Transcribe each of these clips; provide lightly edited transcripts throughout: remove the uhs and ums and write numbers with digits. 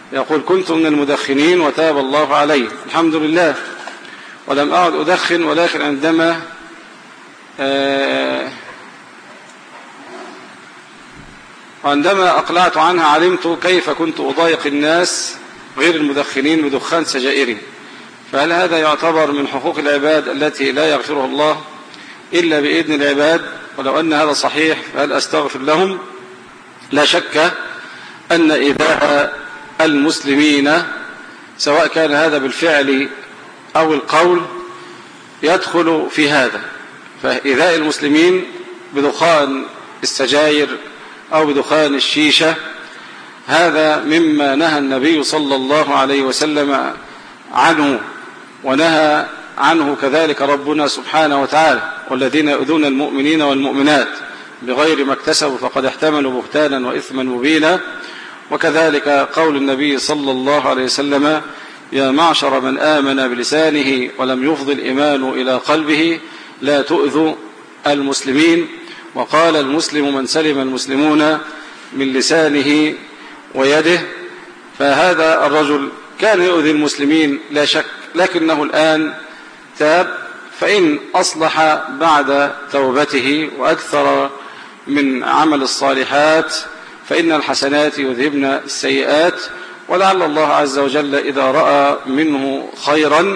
يقول كنت من المدخنين وتاب الله علي الحمد لله، ولم أعد أدخن، ولكن عندما أقلعت عنها علمت كيف كنت أضايق الناس غير المدخنين بدخان سجائرهم، فهل هذا يعتبر من حقوق العباد التي لا يغفرها الله إلا بإذن العباد؟ ولو أن هذا صحيح فهل أستغفر لهم؟ لا شك أن إيذاء المسلمين سواء كان هذا بالفعل أو القول يدخل في هذا، فإيذاء المسلمين بدخان السجائر أو بدخان الشيشة هذا مما نهى النبي صلى الله عليه وسلم عنه، ونهى عنه كذلك ربنا سبحانه وتعالى: والذين يؤذون المؤمنين والمؤمنات بغير ما اكتسبوا فقد احتملوا بهتانا وإثما مبينا. وكذلك قول النبي صلى الله عليه وسلم: يا معشر من آمن بلسانه ولم يفض الإيمان إلى قلبه لا تؤذوا المسلمين. وقال: المسلم من سلم المسلمون من لسانه ويده. فهذا الرجل كان يؤذي المسلمين لا شك، لكنه الآن تاب، فإن أصلح بعد توبته وأكثر من عمل الصالحات فإن الحسنات يذهبن السيئات، ولعل الله عز وجل إذا رأى منه خيرا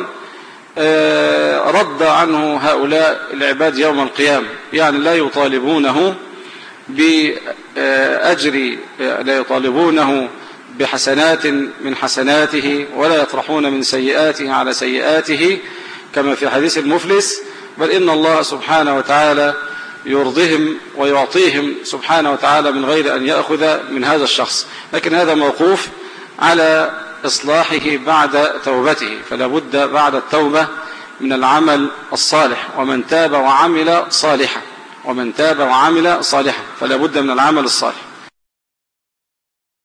رد عنه هؤلاء العباد يوم القيامة، يعني لا يطالبونه بأجر، لا يطالبونه بحسنات من حسناته، ولا يطرحون من سيئاته على سيئاته كما في حديث المفلس، بل إن الله سبحانه وتعالى يرضيهم ويعطيهم سبحانه وتعالى من غير أن يأخذ من هذا الشخص. لكن هذا موقوف على إصلاحه بعد توبته، فلا بد بعد التوبة من العمل الصالح، ومن تاب وعمل صالحا فلا بد من العمل الصالح.